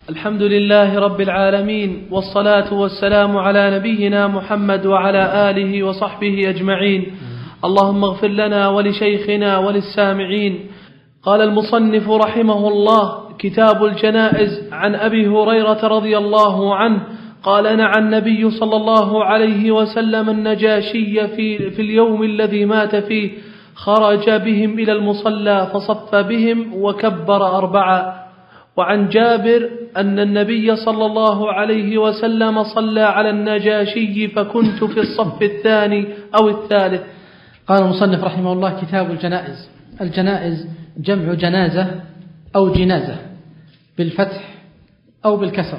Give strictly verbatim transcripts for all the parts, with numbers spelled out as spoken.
الحمد لله رب العالمين، والصلاة والسلام على نبينا محمد وعلى آله وصحبه أجمعين. اللهم اغفر لنا ولشيخنا وللسامعين. قال المصنف رحمه الله: كتاب الجنائز. عن أبي هريرة رضي الله عنه قال: نعى النبي صلى الله عليه وسلم النجاشي في, في اليوم الذي مات فيه، خرج بهم إلى المصلى فصف بهم وكبر أربعا. وعن جابر أن النبي صلى الله عليه وسلم صلى على النجاشي فكنت في الصف الثاني أو الثالث. قال المصنف رحمه الله: كتاب الجنائز. الجنائز جمع جنازة أو جنازة بالفتح أو بالكسر.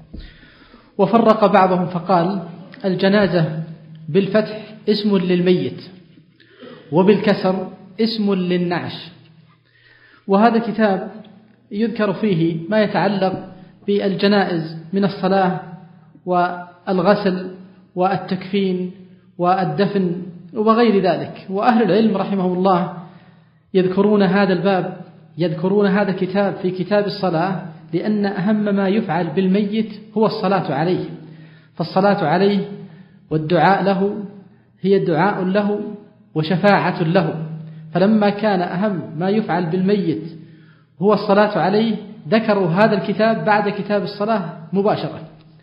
وفرق بعضهم فقال: الجنازة بالفتح اسم للميت، وبالكسر اسم للنعش. وهذا كتاب يذكر فيه ما يتعلق بالجنائز من الصلاة والغسل والتكفين والدفن وغير ذلك. وأهل العلم رحمهم الله يذكرون هذا الباب، يذكرون هذا الكتاب في كتاب الصلاة، لأن أهم ما يفعل بالميت هو الصلاة عليه. فالصلاة عليه والدعاء له هي دعاء له وشفاعة له. فلما كان أهم ما يفعل بالميت هو الصلاة عليه، ذكروا هذا الكتاب بعد كتاب الصلاة مباشرة.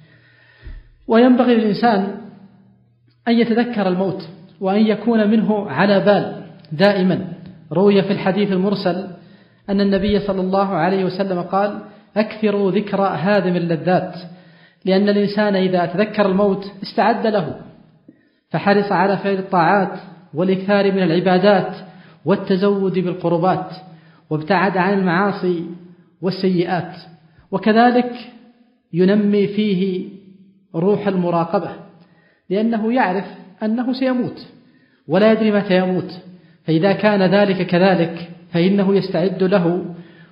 وينبغي للإنسان أن يتذكر الموت وأن يكون منه على بال دائما. روي في الحديث المرسل أن النبي صلى الله عليه وسلم قال: أكثروا ذكر هادم اللذات، لأن الإنسان إذا تذكر الموت استعد له، فحرص على فعل الطاعات والإكثار من العبادات والتزود بالقربات، وابتعد عن المعاصي والسيئات. وكذلك ينمي فيه روح المراقبة، لأنه يعرف أنه سيموت ولا يدري متى يموت. فإذا كان ذلك كذلك فإنه يستعد له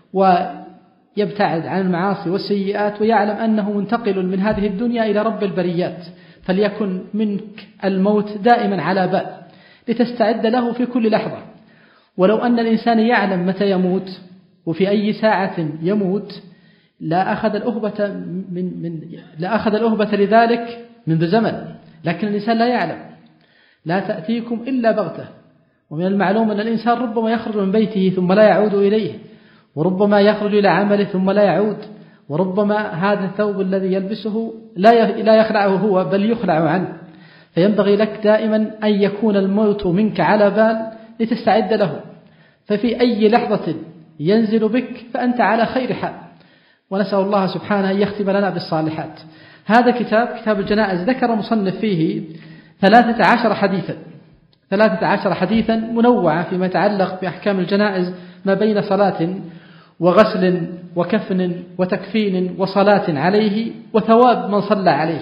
ويبتعد عن المعاصي والسيئات، ويعلم أنه منتقل من هذه الدنيا إلى رب البريات. فليكن منك الموت دائما على بال لتستعد له في كل لحظة. ولو أن الإنسان يعلم متى يموت وفي أي ساعة يموت لا أخذ الأهبة من من لا أخذ الأهبة لذلك منذ زمن. لكن الإنسان لا يعلم، لا تأتيكم إلا بغتة. ومن المعلوم أن الإنسان ربما يخرج من بيته ثم لا يعود إليه، وربما يخرج إلى عمله ثم لا يعود، وربما هذا الثوب الذي يلبسه لا لا يخلعه هو بل يخلع عنه. فينبغي لك دائما أن يكون الموت منك على بال لتستعد له. ففي أي لحظة ينزل بك فأنت على خير حال، ونسأل الله سبحانه أن يختم لنا بالصالحات. هذا كتاب كتاب الجنائز ذكر مصنف فيه ثلاثة عشر حديثا ثلاثة عشر حديثا منوعة فيما يتعلق بأحكام الجنائز، ما بين صلاة وغسل وكفن وتكفين وصلاة عليه وثواب من صلى عليه.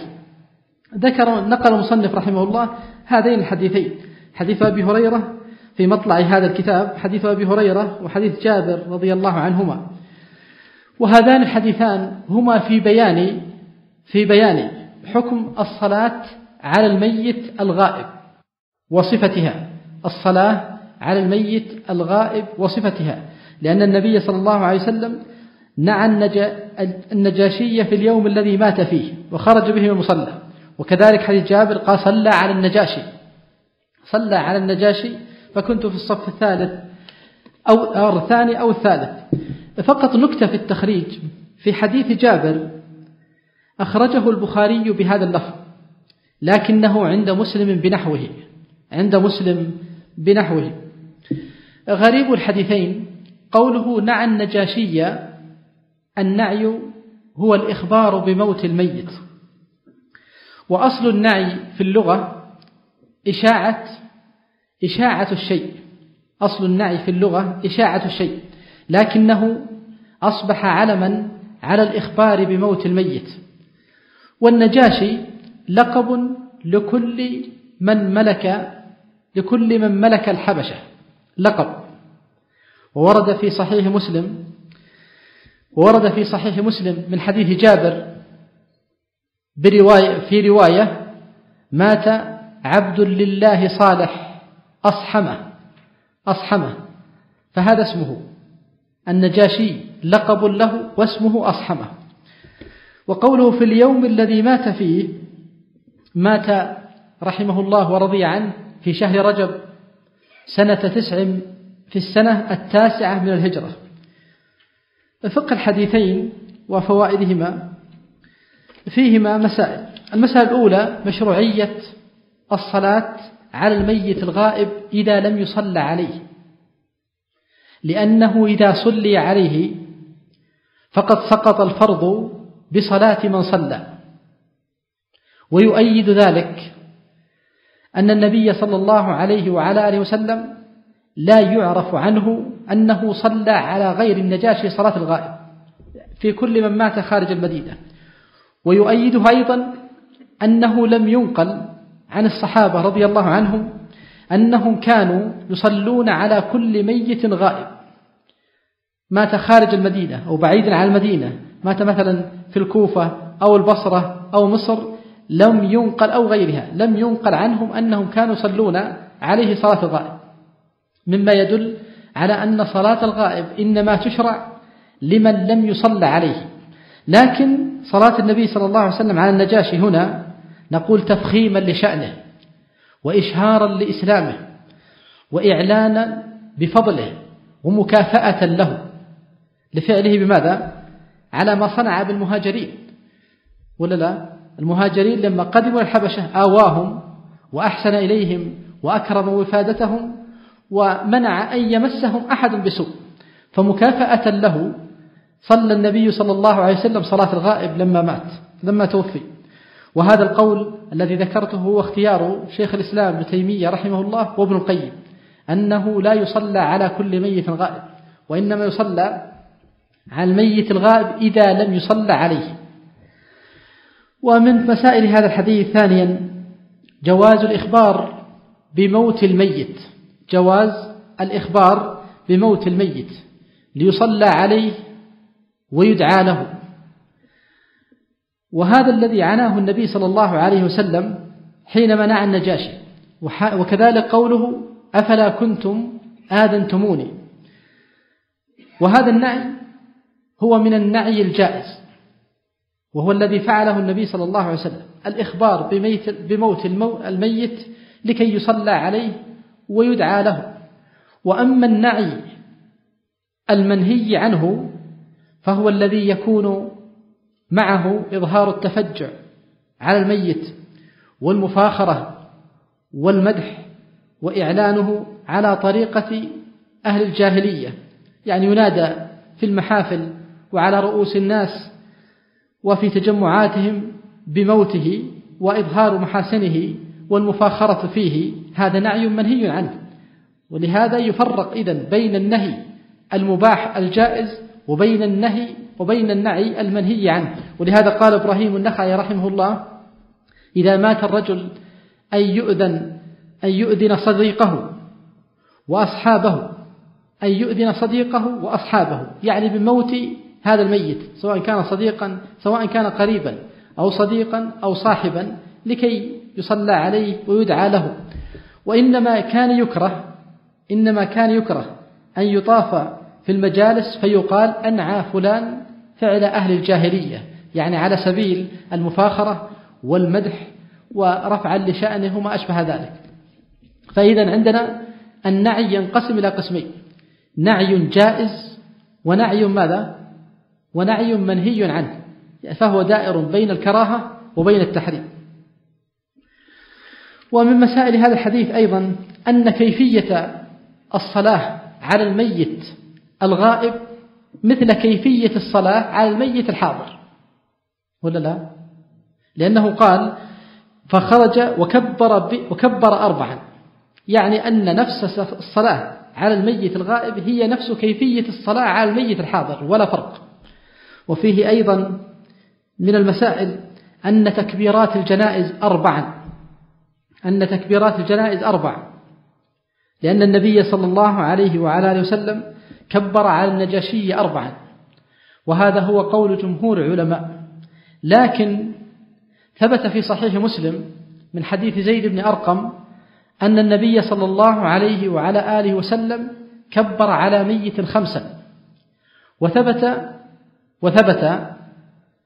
ذكر نقل المصنف رحمه الله هذين الحديثين: حديث أبي هريرة في مطلع هذا الكتاب، حديث أبي هريرة وحديث جابر رضي الله عنهما. وهذان الحديثان هما في بيان في بيان حكم الصلاة على الميت الغائب وصفتها، الصلاة على الميت الغائب وصفتها، لأن النبي صلى الله عليه وسلم نعى النجاشي في اليوم الذي مات فيه وخرج به من المصلى. وكذلك حديث جابر قال: صلى على النجاشي صلى على النجاشي فكنت في الصف الثالث أو الثاني أو الثالث. فقط نكتة في التخريج: في حديث جابر أخرجه البخاري بهذا اللفظ، لكنه عند مسلم بنحوه عند مسلم بنحوه. غريب الحديثين قوله نعى النجاشي. النعي هو الإخبار بموت الميت، وأصل النعي في اللغة إشاعة إشاعة الشيء. أصل النعي في اللغة إشاعة الشيء، لكنه أصبح علما على الإخبار بموت الميت. والنجاشي لقب لكل من ملك لكل من ملك الحبشة، لقب. وورد في صحيح مسلم وورد في صحيح مسلم من حديث جابر برواية في رواية: مات عبد لله صالح أصحمه أصحمه فهذا اسمه. النجاشي لقب له واسمه أصحمه. وقوله في اليوم الذي مات فيه، مات رحمه الله ورضي عنه في شهر رجب سنة تسع في السنة التاسعة من الهجرة. فقه الحديثين وفوائدهما فيهما مسائل. المسألة الأولى مشروعية الصلاة على الميت الغائب إذا لم يصلى عليه، لأنه إذا صلي عليه فقد سقط الفرض بصلاة من صلى. ويؤيد ذلك أن النبي صلى الله عليه وعلى آله وسلم لا يعرف عنه أنه صلى على غير النجاشي صلاة الغائب في كل من مات خارج المدينة. ويؤيده أيضا أنه لم ينقل عن الصحابة رضي الله عنهم أنهم كانوا يصلون على كل ميت غائب مات خارج المدينة أو بعيدا عن المدينة، مات مثلا في الكوفة أو البصرة أو مصر، لم ينقل أو غيرها، لم ينقل عنهم أنهم كانوا يصلون عليه صلاة الغائب، مما يدل على أن صلاة الغائب إنما تشرع لمن لم يصلى عليه. لكن صلاة النبي صلى الله عليه وسلم على النجاشي هنا نقول تفخيما لشأنه وإشهارا لإسلامه وإعلانا بفضله ومكافأة له لفعله بماذا؟ على ما صنع بالمهاجرين، ولا لا؟ المهاجرين لما قدموا الحبشة آواهم وأحسن إليهم وأكرم وفادتهم ومنع أن يمسهم أحد بسوء، فمكافأة له صلى النبي صلى الله عليه وسلم صلاة الغائب لما مات لما توفي. وهذا القول الذي ذكرته هو اختيار شيخ الإسلام ابن تيمية رحمه الله وابن القيم، أنه لا يصلى على كل ميت غائب، وإنما يصلى على الميت الغائب إذا لم يصلى عليه. ومن مسائل هذا الحديث ثانيا جواز الإخبار بموت الميت، جواز الإخبار بموت الميت ليصلى عليه ويدعى له. وهذا الذي عناه النبي صلى الله عليه وسلم حين منع النجاشي، وكذلك قوله أفلا كنتم آذنتموني. وهذا النعي هو من النعي الجائز، وهو الذي فعله النبي صلى الله عليه وسلم، الإخبار بموت الميت لكي يصلى عليه ويدعى له. وأما النعي المنهي عنه فهو الذي يكون معه إظهار التفجع على الميت والمفاخرة والمدح وإعلانه على طريقة أهل الجاهلية، يعني ينادى في المحافل وعلى رؤوس الناس وفي تجمعاتهم بموته وإظهار محاسنه والمفاخرة فيه، هذا نعي منهي عنه. ولهذا يفرق إذن بين النهي المباح الجائز وبين النهي وبين النعي المنهي عنه. ولهذا قال إبراهيم النخعي رحمه الله إذا مات الرجل أن يؤذن أن يؤذن صديقه وأصحابه أن يؤذن صديقه وأصحابه، يعني بموت هذا الميت، سواء كان صديقا سواء كان قريبا أو صديقا أو صاحبا، لكي يصلى عليه ويدعى له. وإنما كان يكره إنما كان يكره أن يطاف في المجالس فيقال أنعى فلان فعل أهل الجاهلية، يعني على سبيل المفاخرة والمدح ورفعا لشأنه وما أشبه ذلك. فإذا عندنا النعي ينقسم إلى قسمين: نعي جائز ونعي ماذا؟ ونعي منهي عنه، فهو دائر بين الكراهة وبين التحريم. ومن مسائل هذا الحديث أيضا أن كيفية الصلاة على الميت الغائب مثل كيفية الصلاة على الميت الحاضر، ولا لا؟ لأنه قال فخرج وكبر, وكبر أربعا، يعني أن نفس الصلاة على الميت الغائب هي نفس كيفية الصلاة على الميت الحاضر ولا فرق. وفيه أيضا من المسائل أن تكبيرات الجنائز أربعا أن تكبيرات الجنائز أربع لأن النبي صلى الله عليه وعلى آله وسلم كبر على النجاشي أربعا، وهذا هو قول جمهور العلماء. لكن ثبت في صحيح مسلم من حديث زيد بن أرقم أن النبي صلى الله عليه وعلى آله وسلم كبر على ميت خمسا، وثبت وثبت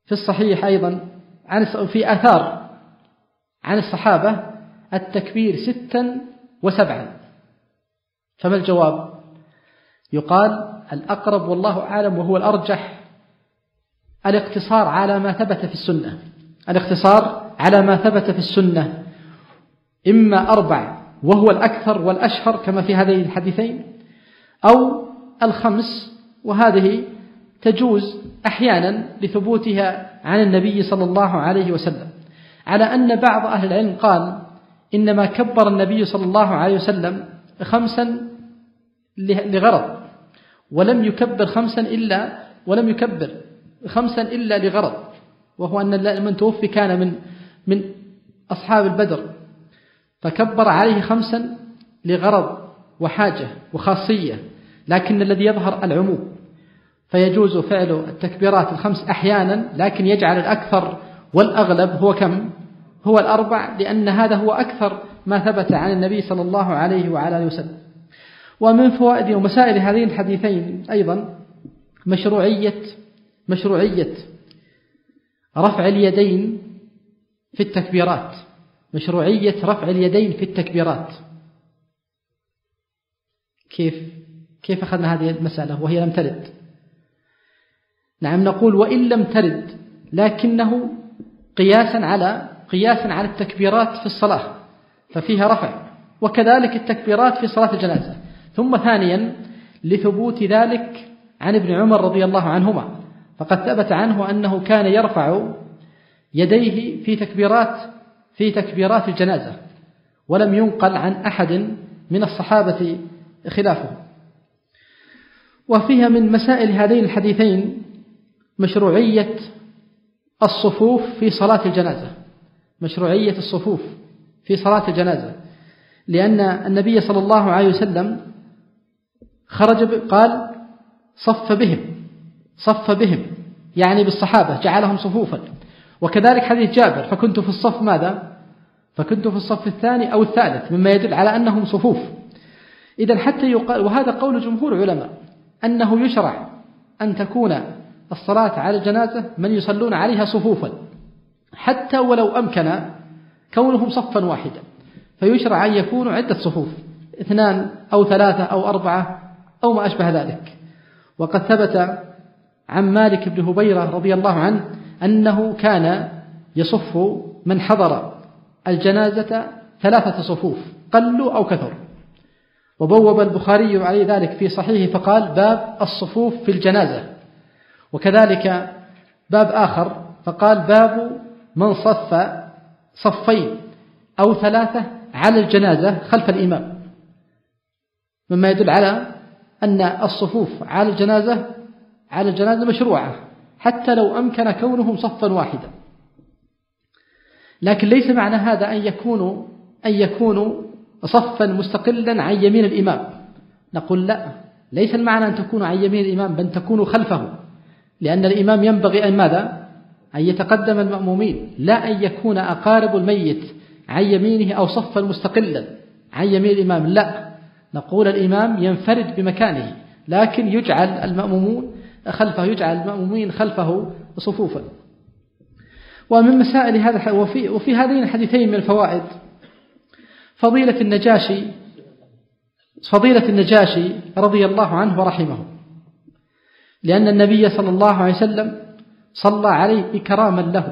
في الصحيح أيضا عن في آثار عن الصحابة التكبير ستا وسبعا، فما الجواب؟ يقال الأقرب والله أعلم وهو الأرجح الاقتصار على ما ثبت في السنة، الاقتصار على ما ثبت في السنة، إما أربع وهو الأكثر والأشهر كما في هذين الحديثين، أو الخمس، وهذه تجوز أحيانا لثبوتها عن النبي صلى الله عليه وسلم، على أن بعض أهل العلم قال إنما كبر النبي صلى الله عليه وسلم خمسا لغرض، ولم يكبر خمسا إلا ولم يكبر خمسا إلا لغرض، وهو أن من توفي كان من من أصحاب البدر، فكبر عليه خمسا لغرض وحاجة وخاصية، لكن الذي يظهر العموم، فيجوز فعل التكبيرات الخمس أحيانا، لكن يجعل الأكثر والأغلب هو كم؟ هو الأربع، لأن هذا هو أكثر ما ثبت عن النبي صلى الله عليه وعلى آله وسلم. ومن فوائد ومسائل هذين الحديثين أيضا مشروعية مشروعية رفع اليدين في التكبيرات، مشروعية رفع اليدين في التكبيرات. كيف كيف أخذنا هذه المسألة وهي لم ترد؟ نعم، نقول وإن لم ترد لكنه قياسا على قياسا على التكبيرات في الصلاة ففيها رفع، وكذلك التكبيرات في صلاة الجنازة. ثم ثانيا لثبوت ذلك عن ابن عمر رضي الله عنهما، فقد ثبت عنه أنه كان يرفع يديه في تكبيرات في تكبيرات الجنازة، ولم ينقل عن أحد من الصحابة خلافه. وفيها من مسائل هذين الحديثين مشروعية الصفوف في صلاة الجنازة، مشروعية الصفوف في صلاة الجنازة، لأن النبي صلى الله عليه وسلم خرج قال صف بهم صف بهم يعني بالصحابة، جعلهم صفوفا. وكذلك حديث جابر فكنت في الصف ماذا؟ فكنت في الصف الثاني أو الثالث، مما يدل على أنهم صفوف. إذن حتى يقال، وهذا قول جمهور العلماء، أنه يشرع أن تكون الصلاة على الجنازة من يصلون عليها صفوفا، حتى ولو أمكن كونهم صفا واحدا، فيشرع أن يكونوا عدة صفوف، اثنان أو ثلاثة أو أربعة أو ما أشبه ذلك. وقد ثبت عن مالك بن هبيرة رضي الله عنه أنه كان يصف من حضر الجنازة ثلاثة صفوف قلوا أو كثر. وبوب البخاري عليه ذلك في صحيحه فقال باب الصفوف في الجنازة، وكذلك باب آخر فقال باب من صف صفين أو ثلاثة على الجنازة خلف الإمام، مما يدل على أن الصفوف على الجنازة على الجنازة مشروعة حتى لو أمكن كونهم صفا واحدا. لكن ليس معنى هذا أن يكونوا أن يكونوا صفا مستقلا عن يمين الإمام، نقول لا، ليس المعنى أن تكونوا عن يمين الإمام بل تكونوا خلفه، لأن الإمام ينبغي أن ماذا؟ أن يتقدم المأمومين، لا أن يكون أقارب الميت عن يمينه أو صفا مستقلا عن يمين الإمام، لا، نقول الإمام ينفرد بمكانه، لكن يجعل المأمومون خلفه، يجعل المأمومين خلفه صفوفا. ومن مسائل هذا وفي, وفي هذين الحديثين من الفوائد فضيلة النجاشي فضيلة النجاشي رضي الله عنه ورحمه، لأن النبي صلى الله عليه وسلم صلى عليه إكراما له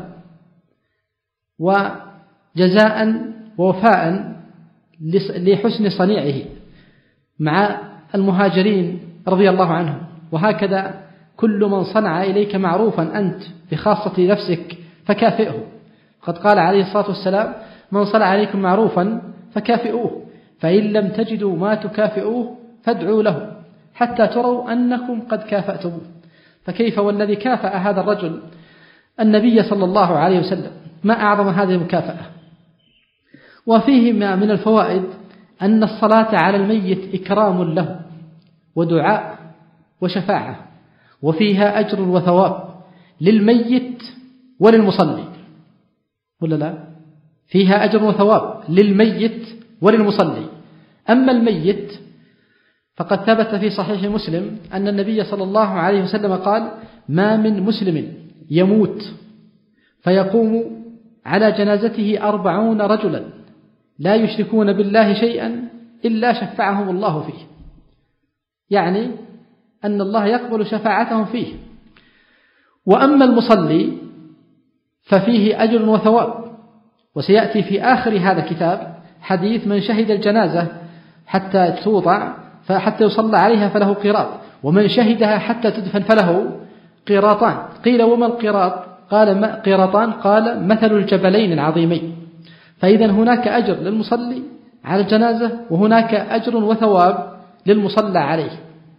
وجزاء ووفاء لحسن صنيعه مع المهاجرين رضي الله عنهم. وهكذا كل من صنع إليك معروفا أنت بخاصة نفسك فكافئه، قد قال عليه الصلاة والسلام من صنع عليكم معروفا فكافئوه، فإن لم تجدوا ما تكافئوه فادعوا له حتى تروا أنكم قد كافأتموه. فكيف والذي كافأ هذا الرجل النبي صلى الله عليه وسلم، ما أعظم هذه المكافأة. وفيه من الفوائد أن الصلاة على الميت إكرام له ودعاء وشفاعة، وفيها أجر وثواب للميت وللمصلي، ولا لا؟ فيها أجر وثواب للميت وللمصلي. أما الميت فقد ثبت في صحيح مسلم أن النبي صلى الله عليه وسلم قال ما من مسلم يموت فيقوم على جنازته أربعون رجلا لا يشركون بالله شيئا إلا شفعهم الله فيه، يعني أن الله يقبل شفاعتهم فيه. وأما المصلي ففيه أجر وثواب، وسيأتي في آخر هذا الكتاب حديث من شهد الجنازة حتى توضع فحتى يصلى عليها فله قيراط، ومن شهدها حتى تدفن فله قيراطان. قيل وما القيراط؟ قال قيراطان، قال مثل الجبلين العظيمين. فإذا هناك أجر للمصلي على الجنازة، وهناك أجر وثواب للمصلى عليه.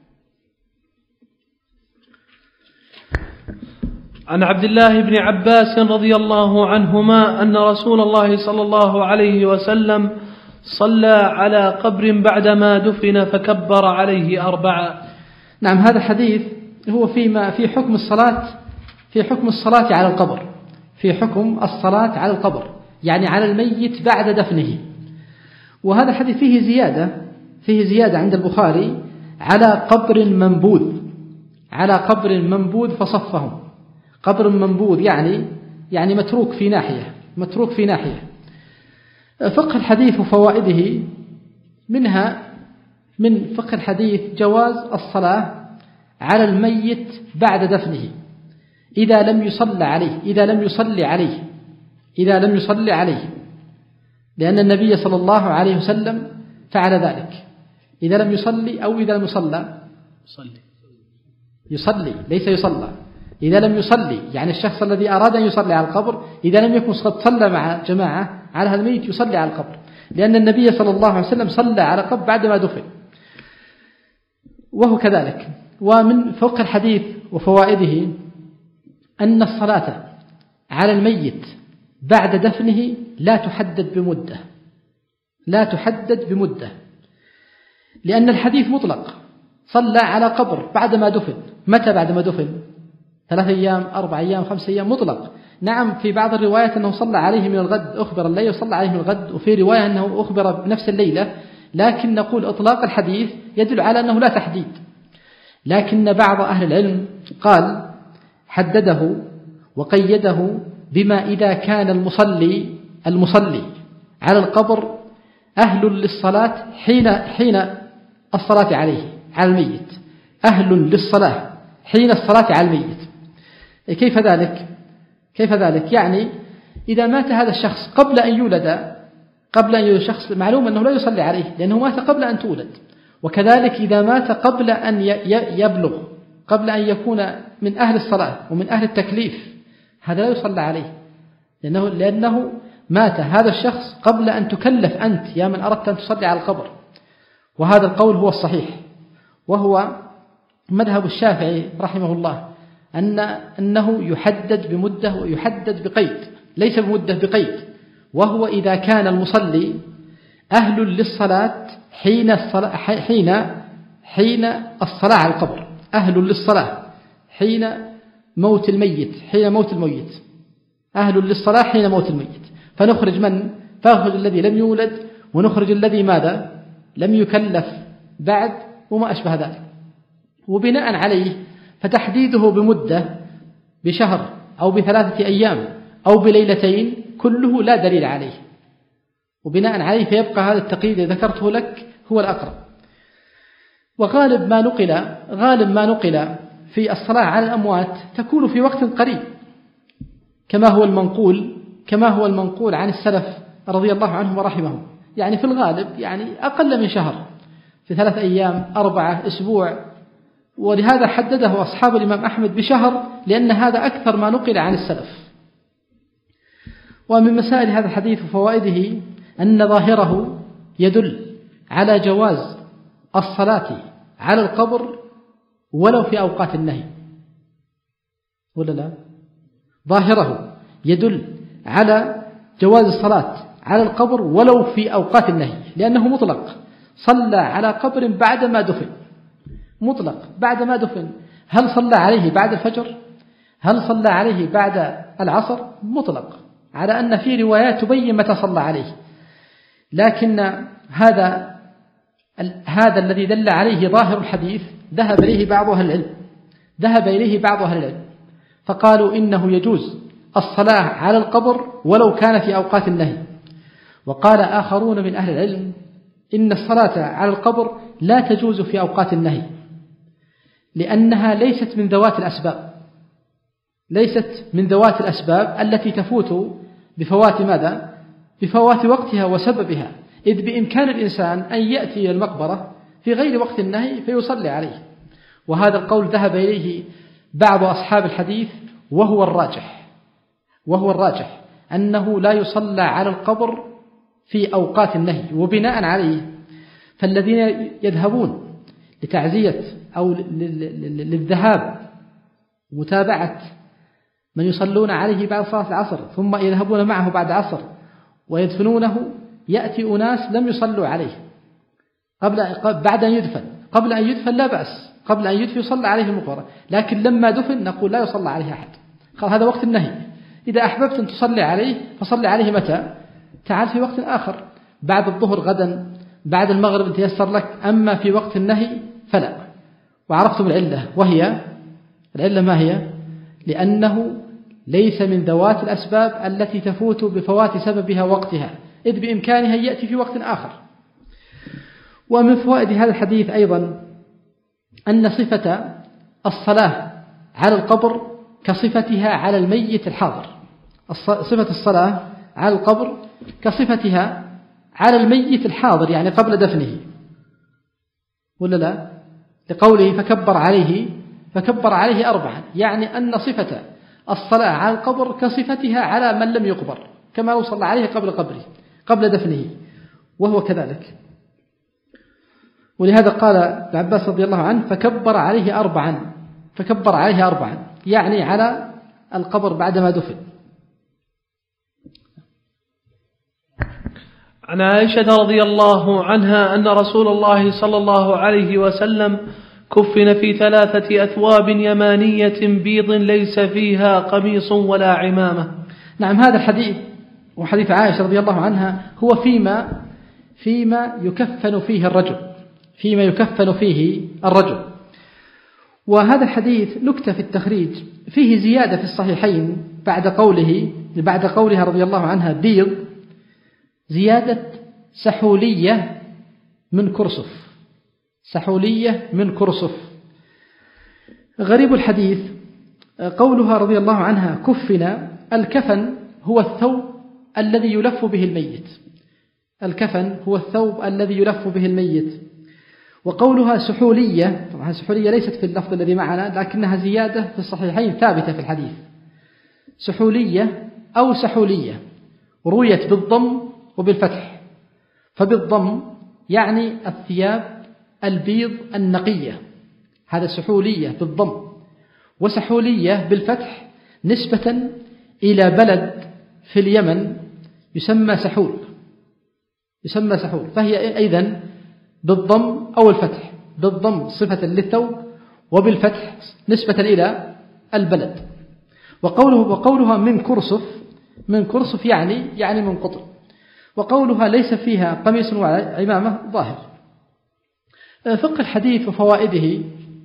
عن عبد الله بن عباس رضي الله عنهما أن رسول الله صلى الله عليه وسلم صلى على قبر بعدما دفن فكبر عليه أربعة. نعم، هذا الحديث هو فيما في حكم الصلاة في حكم الصلاة على القبر في حكم الصلاة على القبر يعني على الميت بعد دفنه. وهذا الحديث فيه زيادة فيه زيادة عند البخاري على قبر منبوذ على قبر منبوذ فصفهم. قبر منبوذ يعني يعني متروك في ناحية متروك في ناحية. فقه الحديث وفوائده، منها من فقه الحديث جواز الصلاة على الميت بعد دفنه إذا لم يصلى عليه إذا لم يصلي عليه إذا لم يصلي عليه لأن النبي صلى الله عليه وسلم فعل ذلك. إذا لم يصلي أو إذا لم يصلى يصلي يصلي ليس يصلى. إذا لم يصلي يعني الشخص الذي أراد أن يصلي على القبر إذا لم يكن قد صلى مع جماعة على هذا الميت يصلي على القبر، لأن النبي صلى الله عليه وسلم صلى على القبر بعدما دفن. وهو كذلك. ومن فوق الحديث وفوائده أن الصلاة على الميت بعد دفنه لا تحدد بمدة لا تحدد بمدة لأن الحديث مطلق. صلى على قبر بعدما دفن. متى بعدما دفن؟ ثلاث أيام، أربع أيام، خمس أيام، مطلق. نعم، في بعض الروايات أنه صلى عليه من الغد، أخبر الليل وصلى عليه من الغد، وفي رواية أنه أخبر بنفس الليلة. لكن نقول إطلاق الحديث يدل على أنه لا تحديد. لكن بعض أهل العلم قال حدده وقيده بما إذا كان المصلي المصلي على القبر أهل للصلاة حين حين الصلاة عليه على الميت أهل للصلاة حين الصلاة على الميت. كيف ذلك؟ كيف ذلك؟ يعني إذا مات هذا الشخص قبل أن يولد قبل أن يولد شخص معلوم أنه لا يصلي عليه لأنه مات قبل أن تولد. وكذلك إذا مات قبل أن يبلغ قبل أن يكون من أهل الصلاة ومن أهل التكليف هذا لا يصلى عليه لأنه, لأنه مات هذا الشخص قبل أن تكلف أنت يا من أردت أن تصلي على القبر. وهذا القول هو الصحيح، وهو مذهب الشافعي رحمه الله أن أنه يحدد بمدة ويحدد بقيد، ليس بمدة بقيد. وهو إذا كان المصلي أهل للصلاة حين الصلاة حين حين الصلاة على القبر، أهل للصلاة حين موت الميت حين موت الميت أهل للصلاة حين موت الميت. فنخرج من؟ فنخرج الذي لم يولد، ونخرج الذي ماذا؟ لم يكلف بعد، وما أشبه ذلك. وبناء عليه فتحديده بمدة بشهر أو بثلاثة أيام أو بليلتين كله لا دليل عليه. وبناء عليه فيبقى هذا التقييد الذي ذكرته لك هو الأقرب. وغالب ما نقل غالب ما نقل في الصلاة على الأموات تكون في وقت قريب كما هو المنقول كما هو المنقول عن السلف رضي الله عنهم ورحمهم. يعني في الغالب يعني أقل من شهر، في ثلاث أيام، أربعة، أسبوع. ولهذا حدده أصحاب الإمام أحمد بشهر لأن هذا أكثر ما نقل عن السلف. ومن مسائل هذا الحديث وفوائده أن ظاهره يدل على جواز الصلاة على القبر ولو في أوقات النهي، ولا لا؟ ظاهره يدل على جواز الصلاة على القبر ولو في أوقات النهي لأنه مطلق. صلى على قبر بعدما دفن، مطلق بعدما دفن. هل صلى عليه بعد الفجر؟ هل صلى عليه بعد العصر؟ مطلق، على أن في روايات تبين متى صلى عليه. لكن هذا هذا الذي دل عليه ظاهر الحديث ذهب إليه بعض أهل العلم ذهب إليه بعض أهل العلم فقالوا إنه يجوز الصلاة على القبر ولو كان في أوقات النهي. وقال آخرون من أهل العلم إن الصلاة على القبر لا تجوز في أوقات النهي، لأنها ليست من ذوات الأسباب، ليست من ذوات الأسباب التي تفوت بفوات ماذا؟ بفوات وقتها وسببها، إذ بإمكان الإنسان أن يأتي إلى المقبرة في غير وقت النهي فيصلي عليه. وهذا القول ذهب إليه بعض أصحاب الحديث وهو الراجح، وهو الراجح أنه لا يصلى على القبر في أوقات النهي. وبناء عليه فالذين يذهبون لتعزية أو للذهاب متابعة من يصلون عليه بعد صلاة العصر ثم يذهبون معه بعد عصر ويدفنونه، يأتي أناس لم يصلوا عليه قبل بعد أن يدفن، قبل أن يدفن لا بأس، قبل أن يدفن يصلى عليه المقبرة، لكن لما دفن نقول لا يصلى عليه أحد، قال هذا وقت النهي. إذا أحببت أن تصلي عليه فصلي عليه متى؟ تعال في وقت آخر، بعد الظهر غدا، بعد المغرب تيسر لك، أما في وقت النهي فلا. وعرفتم العلة، وهي العلة ما هي؟ لأنه ليس من ذوات الأسباب التي تفوت بفوات سببها وقتها، إذ بإمكانها يأتي في وقت آخر. ومن فوائد هذا الحديث أيضا أن صفة الصلاة على القبر كصفتها على الميت الحاضر، صفة الصلاة على القبر كصفتها على الميت الحاضر، يعني قبل دفنه، ولا لا؟ لقوله فكبر عليه فكبر عليه أربعا، يعني أن صفة الصلاة على القبر كصفتها على من لم يقبر، كما لو صلى عليه قبل قبره قبل دفنه، وهو كذلك. ولهذا قال ابن عباس رضي الله عنه فكبر عليه أربعا، فكبر عليه أربعا يعني على القبر بعدما دفن. عن عائشة رضي الله عنها أن رسول الله صلى الله عليه وسلم كفن في ثلاثة أثواب يمانية بيض ليس فيها قميص ولا عمامة. نعم، هذا الحديث وحديث عائشة رضي الله عنها هو فيما فيما يكفن فيه الرجل، فيما يكفن فيه الرجل. وهذا الحديث نكتة في التخريج، فيه زيادة في الصحيحين بعد قوله بعد قولها رضي الله عنها بيض، زيادة سحولية من كرسف، سحولية من كرسف. غريب الحديث قولها رضي الله عنها كفن، الكفن هو الثوب الذي يلف به الميت، الكفن هو الثوب الذي يلف به الميت. وقولها سحولية، طبعا سحولية ليست في اللفظ الذي معنا، لكنها زيادة في الصحيحين ثابتة في الحديث، سحولية أو سحولية، رويت بالضم وبالفتح. فبالضم يعني الثياب البيض النقية، هذا سحولية بالضم، وسحولية بالفتح نسبة إلى بلد في اليمن يسمى سحول، يسمى سحول، فهي أيضا بالضم أو الفتح، بالضم صفة للثوب وبالفتح نسبة إلى البلد. وقوله وقولها من كرسف، من كرسف يعني يعني من قطن. وقولها ليس فيها قميص ولا عمامة ظاهر. فقه الحديث وفوائده،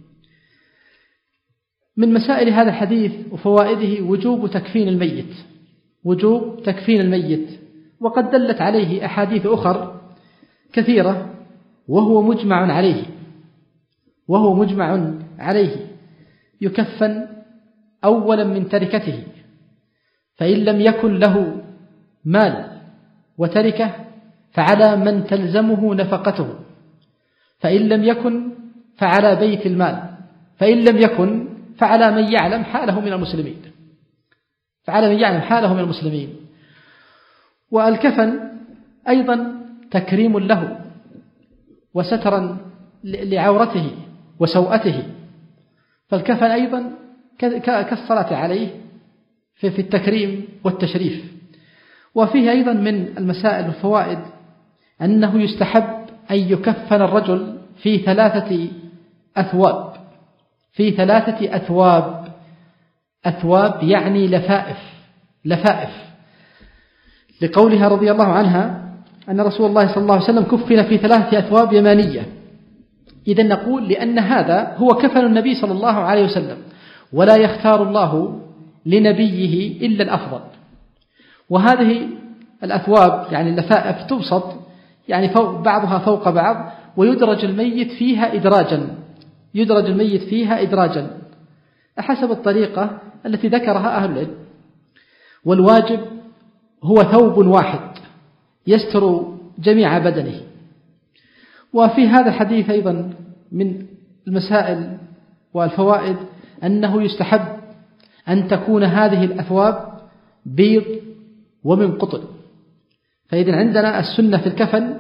من مسائل هذا الحديث وفوائده وجوب تكفين الميت، وجوب تكفين الميت، وقد دلت عليه أحاديث أخر كثيرة، وهو مجمع عليه، وهو مجمع عليه. يكفن أولا من تركته، فإن لم يكن له مال وتركه فعلى من تلزمه نفقته، فإن لم يكن فعلى بيت المال، فإن لم يكن فعلى من يعلم حاله من المسلمين، فعلى من يعلم حاله من المسلمين. والكفن أيضا تكريم له وسترا لعورته وسوءته، فالكفن أيضا كالصلاة عليه في التكريم والتشريف. وفيه أيضا من المسائل والفوائد أنه يستحب أن يكفن الرجل في ثلاثة أثواب، في ثلاثة أثواب، أثواب يعني لفائف، لفائف، لقولها رضي الله عنها أن رسول الله صلى الله عليه وسلم كفن في ثلاثة أثواب يمانية. إذن نقول لأن هذا هو كفن النبي صلى الله عليه وسلم، ولا يختار الله لنبيه إلا الأفضل. وهذه الأثواب يعني اللفائف تبسط يعني فوق بعضها فوق بعض، ويدرج الميت فيها إدراجا يدرج الميت فيها إدراجا حسب الطريقة التي ذكرها أهل العلم. والواجب هو ثوب واحد يستر جميع بدنه. وفي هذا الحديث أيضا من المسائل والفوائد أنه يستحب أن تكون هذه الأثواب بيض ومن قطن. فإذا عندنا السنة في الكفن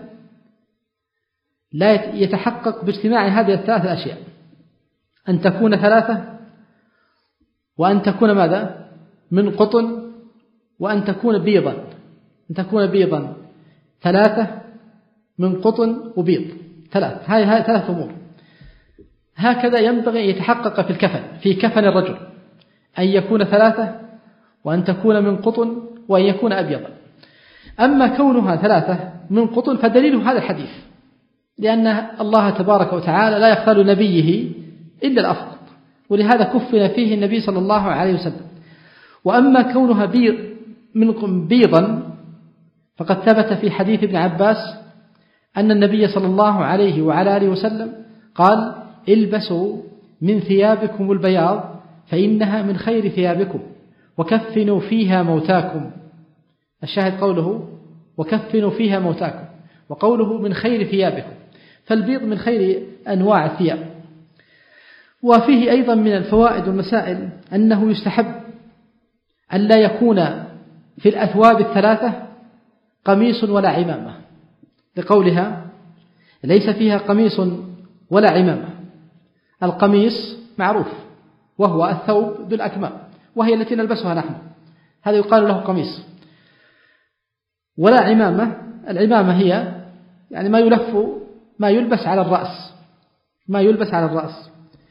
لا يتحقق باجتماع هذه الثلاثة أشياء، أن تكون ثلاثة، وأن تكون ماذا؟ من قطن، وأن تكون بيضا أن تكون بيضا ثلاثة، من قطن وبيض ثلاث. هاي هاي ثلاث أمور. هكذا ينبغي يتحقق في الكفن في كفن الرجل، أن يكون ثلاثة، وأن تكون من قطن، وأن يكون أبيضا. أما كونها ثلاثة من قطن فدليله هذا الحديث، لأن الله تبارك وتعالى لا يختار نبيه إلا الأفضل، ولهذا كفن فيه النبي صلى الله عليه وسلم. وأما كونها بيض من بيضا فقد ثبت في حديث ابن عباس أن النبي صلى الله عليه وعلى آله وسلم قال: البسوا من ثيابكم البياض فإنها من خير ثيابكم، وكفنوا فيها موتاكم. الشاهد قوله وكفنوا فيها موتاكم، وقوله من خير ثيابكم، فالبيض من خير أنواع الثياب. وفيه أيضا من الفوائد والمسائل أنه يستحب أن لا يكون في الأثواب الثلاثة قميص ولا عمامة، لقولها ليس فيها قميص ولا عمامة. القميص معروف وهو الثوب ذو الأكمام، وهي التي نلبسها نحن، هذا يقال له قميص. ولا عمامة، العمامة هي يعني ما يلف ما يلبس على الرأس ما يلبس على الرأس.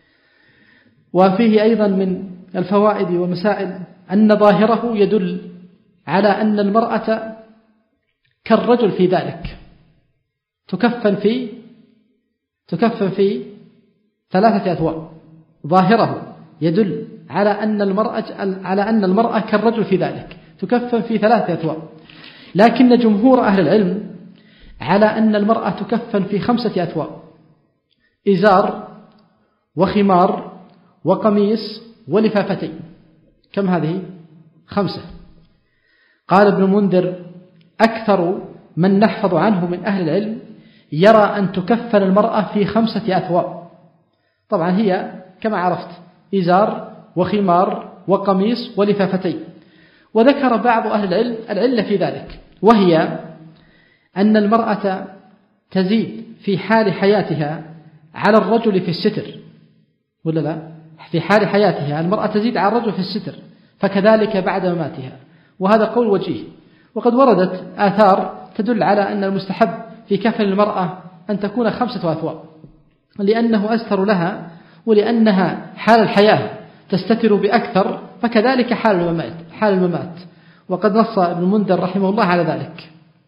وفيه أيضا من الفوائد والمسائل أن ظاهره يدل على أن المرأة كالرجل في ذلك، تكفن في تكفن في ثلاثة أثواب. ظاهره يدل على أن المرأة على أن المرأة كالرجل في ذلك، تكفن في ثلاثة أثواب. لكن جمهور أهل العلم على أن المرأة تكفن في خمسة أثواب: إزار وخمار وقميص ولفافتين. كم هذه؟ خمسة. قال ابن منذر: أكثر من نحفظ عنه من أهل العلم يرى أن تكفن المرأة في خمسة أثواب. طبعا هي كما عرفت إزار وخمار وقميص ولفافتين. وذكر بعض أهل العلم العلة في ذلك، وهي أن المرأة تزيد في حال حياتها على الرجل في الستر، ولا لا؟ في حال حياتها المرأة تزيد على الرجل في الستر، فكذلك بعد مماتها. وهذا قول وجيه. وقد وردت آثار تدل على أن المستحب في كفن المرأة أن تكون خمسة أثواب، لأنه أستر لها، ولأنها حال الحياة تستتر بأكثر، فكذلك حال الممات حال الممات وقد نص ابن منذر رحمه الله على ذلك.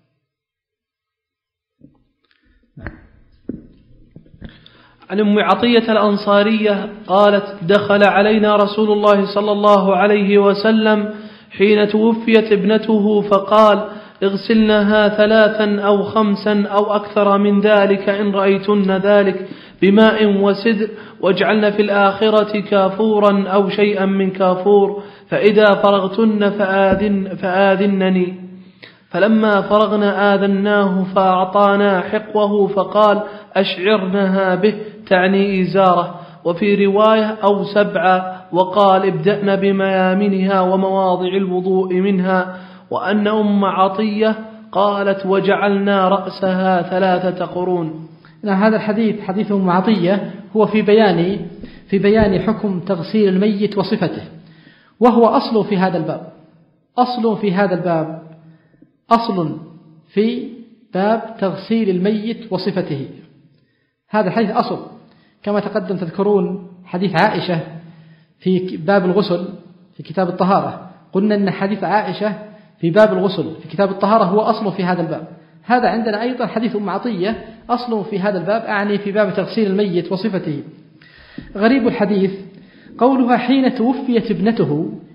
عن أم عطية الأنصارية قالت: دخل علينا رسول الله صلى الله عليه وسلم حين توفيت ابنته فقال: اغسلنها ثلاثا أو خمسا أو أكثر من ذلك إن رأيتن ذلك بماء وسدر، واجعلن في الآخرة كافورا أو شيئا من كافور، فإذا فرغتن فآذن فآذنني. فلما فرغنا آذناه فأعطانا حقوه فقال: أشعرنها به، تعني إزارة. وفي رواية أو سبعة، وقال: ابدأن بميامنها ومواضع الوضوء منها. وأن أم عطية قالت: وجعلنا رأسها ثلاثة قرون. هذا الحديث حديث أم عطية هو في بيان في بيان حكم تغسيل الميت وصفته، وهو أصل في هذا الباب أصل في هذا الباب أصل في باب تغسيل الميت وصفته. هذا الحديث أصل، كما تقدم تذكرون حديث عائشة في باب الغسل في كتاب الطهارة، قلنا أن حديث عائشة في باب الغسل في كتاب الطهارة هو أصل في هذا الباب. هذا عندنا أيضا حديث أم عطية أصل في هذا الباب، أعني في باب تغسيل الميت وصفته. غريب الحديث قولها حين توفيت ابنته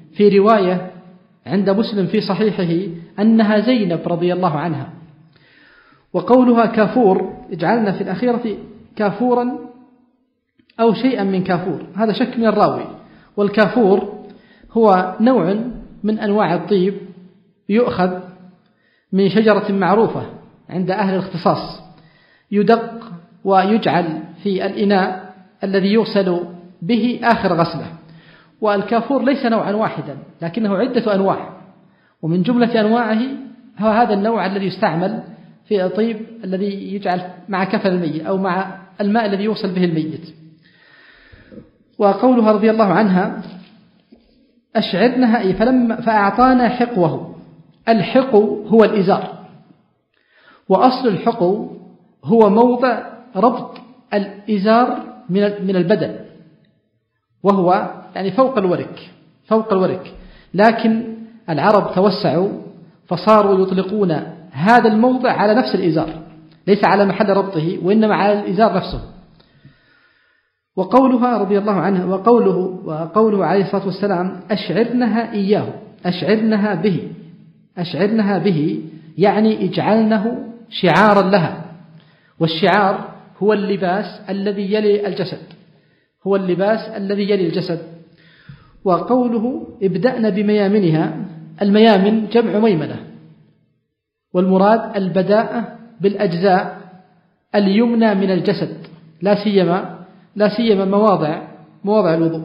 في رواية عند مسلم في صحيحه أنها زينب رضي الله عنها. وقولها كافور اجعلنا في الأخيرة كافورا أو شيئا من كافور، هذا شك من الراوي. والكافور هو نوع من أنواع الطيب يؤخذ من شجرة معروفة عند أهل الاختصاص، يدق ويجعل في الإناء الذي يغسل به آخر غسله. والكافور ليس نوعا واحدا لكنه عدة أنواع، ومن جملة أنواعه هو هذا النوع الذي يستعمل في الطيب الذي يجعل مع كفن الميت أو مع الماء الذي يوصل به الميت. وقولها رضي الله عنها أشعرنها فلما فأعطانا حقوه. الحقو هو الإزار، وأصل الحقو هو موضع ربط الإزار من البدن، وهو يعني فوق الورك فوق الورك لكن العرب توسعوا فصاروا يطلقون هذا الموضع على نفس الإزار، ليس على محل ربطه وإنما على الإزار نفسه. وقولها رضي الله عنها وقوله, وقوله عليه الصلاة والسلام أشعرنها إياه، أشعرنها به أشعرنها به يعني اجعلنه شعارا لها. والشعار هو اللباس الذي يلي الجسد هو اللباس الذي يلي الجسد. وقوله ابدأنا بميامنها، الميامن جمع ميمنة، والمراد البداءة بالأجزاء اليمنى من الجسد، لا سيما لا سيما مواضع مواضع الوضوء.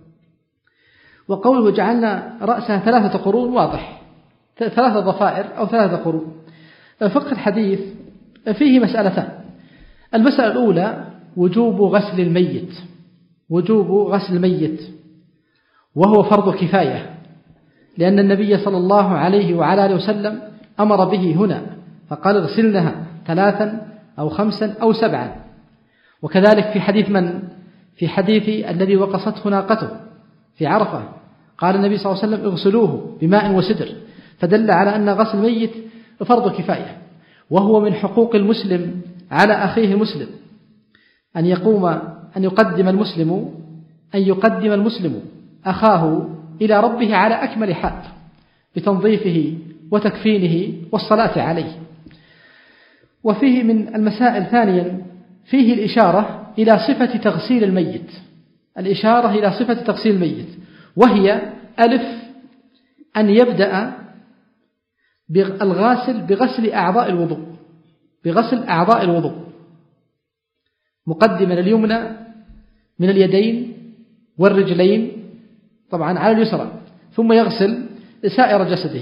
وقوله جعلنا رأسها ثلاثة قرون واضح، ثلاثة ضفائر أو ثلاثة قرون. فقه الحديث فيه مسألتان. المسألة الأولى وجوب غسل الميت وجوب غسل الميت وهو فرض كفاية، لأن النبي صلى الله عليه وعلى آله وسلم أمر به هنا فقال اغسلنها ثلاثا أو خمسا أو سبعا. وكذلك في حديث من في حديث الذي وقصته ناقته في عرفة قال النبي صلى الله عليه وسلم اغسلوه بماء وسدر، فدل على أن غسل الميت فرض كفاية. وهو من حقوق المسلم على أخيه المسلم أن يقوم أن يقدم المسلم أن يقدم المسلم أخاه إلى ربه على أكمل حال بتنظيفه وتكفينه والصلاة عليه. وفيه من المسائل ثانيا فيه الإشارة إلى صفة تغسيل الميت الإشارة إلى صفة تغسيل الميت وهي ألف أن يبدأ الغاسل بغسل أعضاء الوضوء بغسل أعضاء الوضوء مقدما اليمنى من اليدين والرجلين طبعا على اليسرى، ثم يغسل سائر جسده،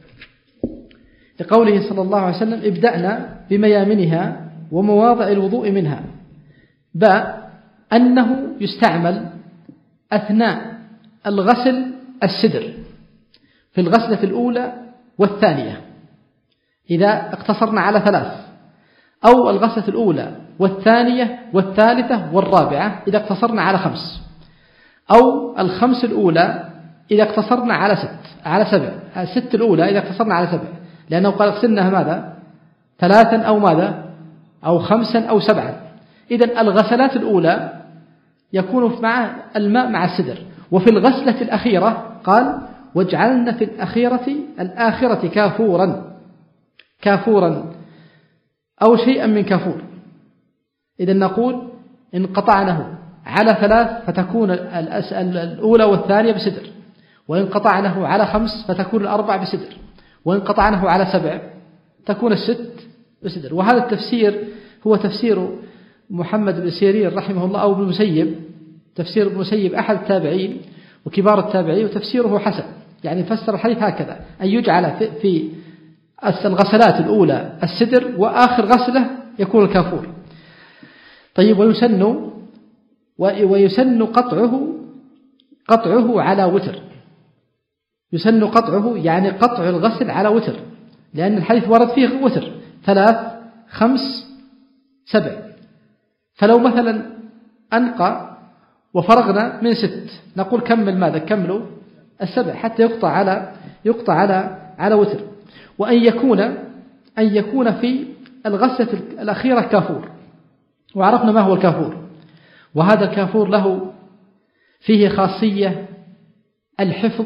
لقوله صلى الله عليه وسلم ابدأنا بميامنها ومواضع الوضوء منها. باء أنه يستعمل أثناء الغسل السدر في الغسلة الأولى والثانية إذا اقتصرنا على ثلاث، أو الغسلة الأولى والثانية والثالثة والرابعة إذا اقتصرنا على خمس، أو الخمس الأولى إذا اقتصرنا على ست على سبع الست الأولى إذا اقتصرنا على سبع، لأنه قال اغسلناها ماذا ثلاثا أو ماذا أو خمسا أو سبعا. إذن الغسلات الأولى يكون مع الماء مع السدر. وفي الغسلة الأخيرة قال واجعلنا في الأخيرة الآخرة كافورا كافورا أو شيئا من كافور. إذن نقول إن قطعناه على ثلاث فتكون الأولى والثانية بسدر، وإن قطعناه على خمس فتكون الأربع بسدر، وإن قطعناه على سبع تكون الست بسدر. وهذا التفسير هو تفسير محمد بن سيرين رحمه الله أو ابن المسيب، تفسير ابن المسيب أحد التابعين وكبار التابعين، وتفسيره حسن، يعني فسر الحديث هكذا أن يجعل في الغسلات الأولى السدر وآخر غسلة يكون الكافور. طيب ويسن ويسن قطعه قطعه على وتر يسن قطعه يعني قطع الغسل على وتر، لأن الحديث ورد فيه وتر ثلاث خمس سبع. فلو مثلا أنقى وفرغنا من ست نقول كمل ماذا كملوا السبع حتى يقطع على يقطع على على وتر. وأن يكون أن يكون في الغسلة الأخيرة كافور، وعرفنا ما هو الكافور، وهذا الكافور له فيه خاصية الحفظ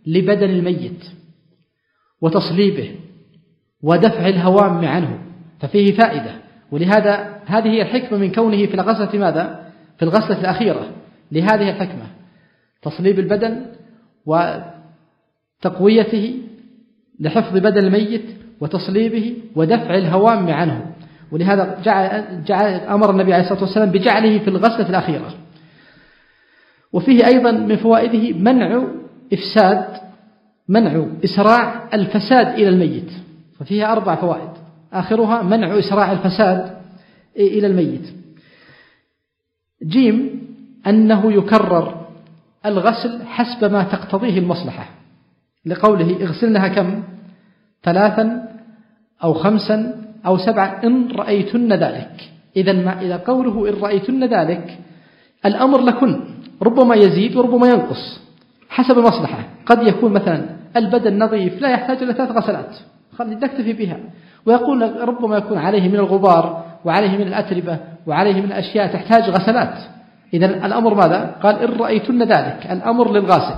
لبدن الميت وتصليبه ودفع الهوام عنه، ففيه فائدة. ولهذا هذه هي الحكمة من كونه في الغسلة ماذا؟ في الغسلة الأخيرة، لهذه الحكمة تصليب البدن وتقويته لحفظ بدن الميت وتصليبه ودفع الهوام عنه. ولهذا جعل, جعل أمر النبي عليه الصلاة والسلام بجعله في الغسلة الأخيرة. وفيه أيضا من فوائده منع إفساد منع إسراع الفساد إلى الميت، ففيها أربع فوائد، آخرها منع إسراع الفساد إلى الميت. جيم أنه يكرر الغسل حسب ما تقتضيه المصلحة، لقوله اغسلنها كم؟ ثلاثا أو خمسا أو سبعا إن رأيتن ذلك. إذن ما إذا قوله إن رأيتن ذلك الأمر لكن ربما يزيد وربما ينقص حسب المصلحة. قد يكون مثلا البدن نظيف لا يحتاج إلى ثلاث غسلات، خلي نكتفي بها. ويقول ربما يكون عليه من الغبار وعليه من الأتربة وعليه من الأشياء تحتاج غسلات. إذن الأمر ماذا؟ قال إن رأيتن ذلك، الأمر للغاسل.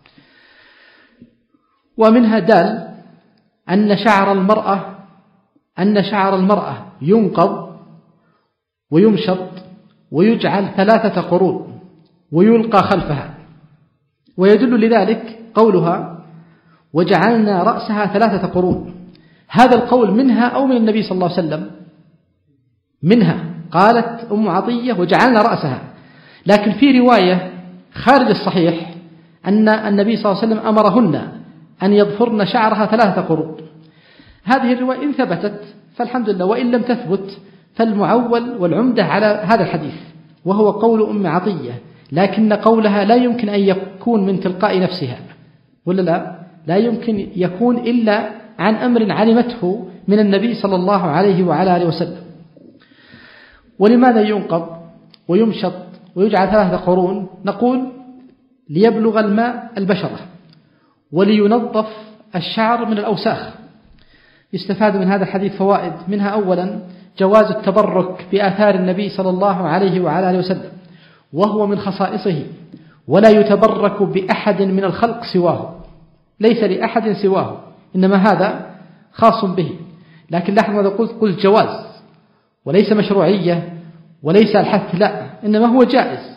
ومنها دال أن شعر المرأة أن شعر المرأة ينقض ويمشط ويجعل ثلاثة قرون ويلقى خلفها. ويدل لذلك قولها وجعلنا رأسها ثلاثة قرون. هذا القول منها أو من النبي صلى الله عليه وسلم؟ منها. قالت أم عطية وجعلنا رأسها، لكن في رواية خارج الصحيح أن النبي صلى الله عليه وسلم أمرهن أن يضفرن شعرها ثلاثة قرون. هذه الرواية إن ثبتت فالحمد لله، وإن لم تثبت فالمعول والعمدة على هذا الحديث وهو قول أم عطية، لكن قولها لا يمكن أن يكون من تلقاء نفسها، ولا لا؟ لا يمكن يكون إلا عن أمر علمته من النبي صلى الله عليه وعلى آله وسلم. ولماذا ينقض ويمشط ويجعل ثلاثة قرون؟ نقول ليبلغ الماء البشرة ولينظف الشعر من الأوساخ. يستفاد من هذا الحديث فوائد، منها أولا جواز التبرك بآثار النبي صلى الله عليه وعلى آله وسلم، وهو من خصائصه، ولا يتبرك بأحد من الخلق سواه، ليس لأحد سواه، إنما هذا خاص به. لكن لاحظ ماذا قلت؟ قلت جواز وليس مشروعية وليس الحث، لا، إنما هو جائز.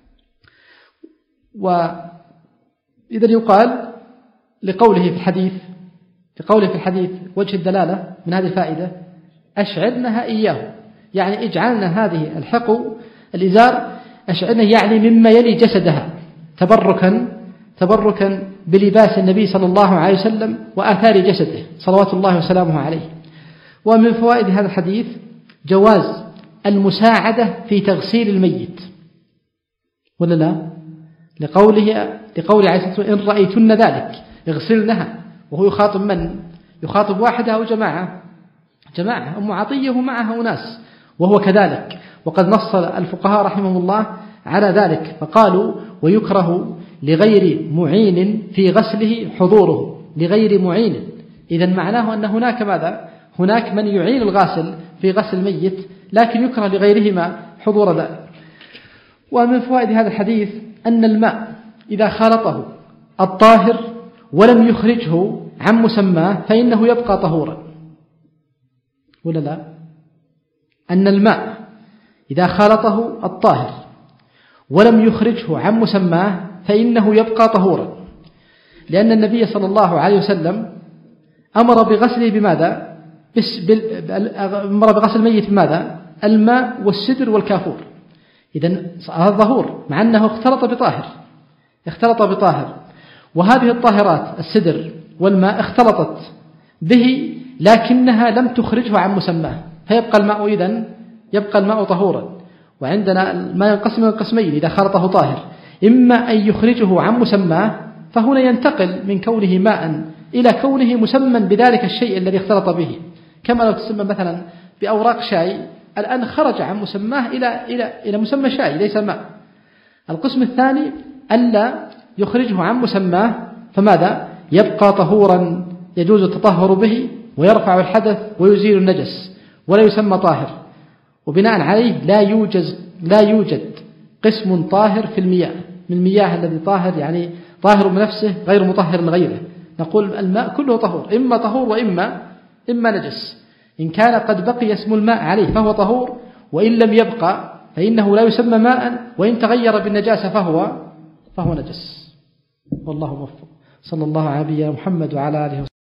وإذا يقال لقوله في الحديث لقوله في الحديث وجه الدلالة من هذه الفائدة أشعرنها إياه، يعني اجعلنا هذه الحقو الإزار أشعرنا، يعني مما يلي جسدها، تبركا تبركا بلباس النبي صلى الله عليه وسلم وآثار جسده صلوات الله وسلامه عليه. ومن فوائد هذا الحديث جواز المساعدة في تغسيل الميت، ولا لا؟ لقوله لقوله عليه الصلاة والسلام إن رأيتن ذلك اغسلنها، وهو يخاطب من؟ يخاطب واحدة أو جماعة؟ جماعة. أم عطية معها أناس وهو كذلك. وقد نص الفقهاء رحمهم الله على ذلك فقالوا ويكره لغير معين في غسله حضوره، لغير معين. إذن معناه أن هناك ماذا؟ هناك من يعين الغاسل في غسل الميت، لكن يكره لغيرهما حضور ذلك. ومن فوائد هذا الحديث أن الماء إذا خالطه الطاهر ولم يخرجه عن مسماه فإنه يبقى طهورا، ولا لا؟ أن الماء إذا خالطه الطاهر ولم يخرجه عن مسماه فإنه يبقى طهورا، لأن النبي صلى الله عليه وسلم أمر بغسله بماذا؟ أمر بغسل الميت بماذا؟ الماء والسدر والكافور. إذن هذا ظهور، مع أنه اختلط بطاهر اختلط بطاهر وهذه الطاهرات السدر والماء اختلطت به لكنها لم تخرجه عن مسماه، فيبقى الماء إذن يبقى الماء طهورا. وعندنا الماء ينقسم إلى قسمين إذا خلطه طاهر، إما أن يخرجه عن مسماه، فهنا ينتقل من كونه ماء إلى كونه مسمى بذلك الشيء الذي اختلط به، كما لو تسمى مثلا بأوراق شاي، الآن خرج عن مسماه إلى إلى إلى مسمى شاي ليس ماء. القسم الثاني ألا يخرجه عن مسماه، فماذا؟ يبقى طهورا يجوز التطهر به ويرفع الحدث ويزيل النجس ولا يسمى طاهر. وبناء عليه لا يوجد لا يوجد قسم طاهر في المياه من المياه الذي طاهر، يعني طاهر بنفسه غير مطهر لغيره. نقول الماء كله طهور، إما طهور وإما إما نجس. إن كان قد بقي اسم الماء عليه فهو طهور، وإن لم يبقى فإنه لا يسمى ماء، وإن تغير بالنجاسة فهو فهو نجس. والله موفق. صلى الله على نبينا محمد وعلى آله وسلم.